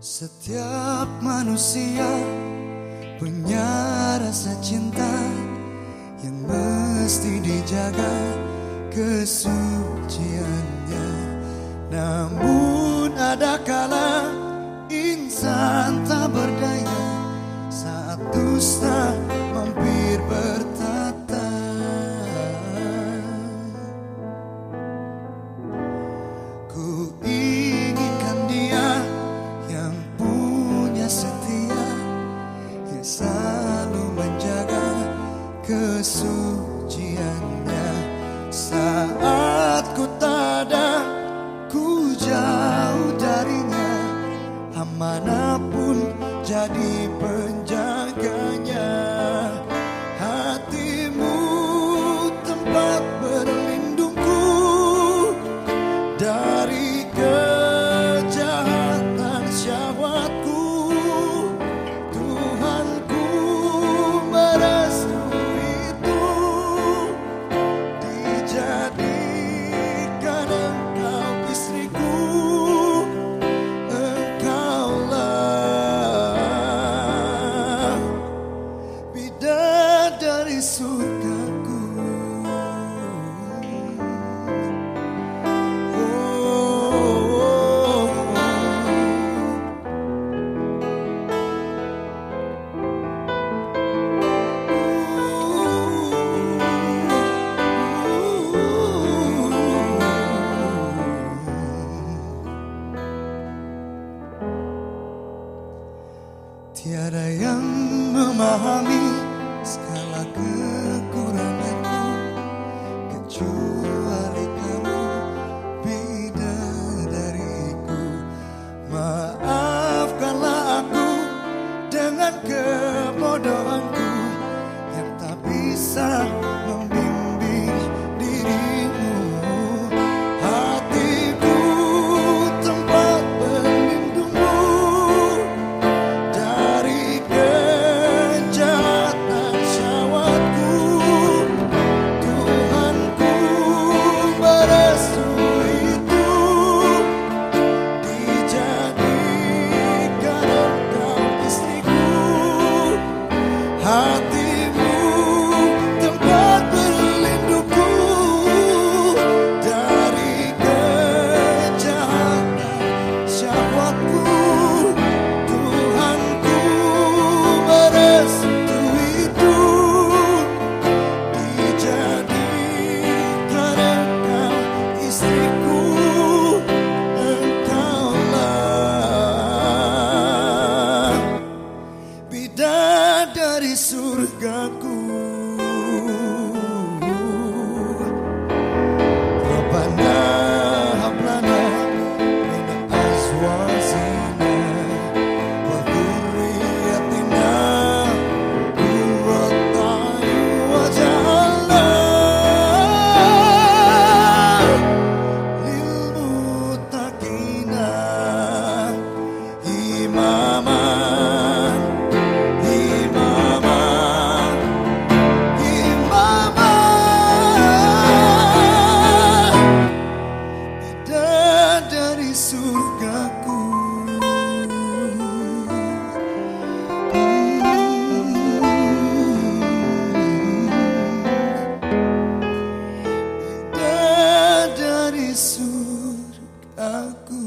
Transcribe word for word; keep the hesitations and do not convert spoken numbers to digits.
Setiap manusia punya rasa cinta yang mesti dijaga kesuciannya. Namun ada kala insan tak berdaya saat dusta mampir bertata. Ku inginkan dia yang punya setia, yang selalu menjaga kesuciannya. Saat ku tak ada, ku jauh darinya, amanah pun jadi penjaganya. Hatimu tempat berlindungku dari kejahatan syahwatku. Tuhanku merestui itu, dijadikan engkau istriku. Engkaulah bidadari surgaku. Tiada yang memahami skala kekuranganku kecuali kamu, bidadariku. Maafkanlah aku dengan kebodohanku yang tak bisa membimbing dirimu. Hatiku tempat berlindungmu dari kejahatan syahwatku. Tuhanku merestui itu, dijadikan engkau istriku. Hatimu tempat berlindungku dari kejahatan syahwatku. Tuhanku merestui itu, dijadikan engkau istriku. Engkaulah bidadari surgaku. Rabbana hablana min azwajina wa dhurriyyatina qurrata a'yun waj'alna lil muttaqina imama. Dari surgaku. Dari surgaku.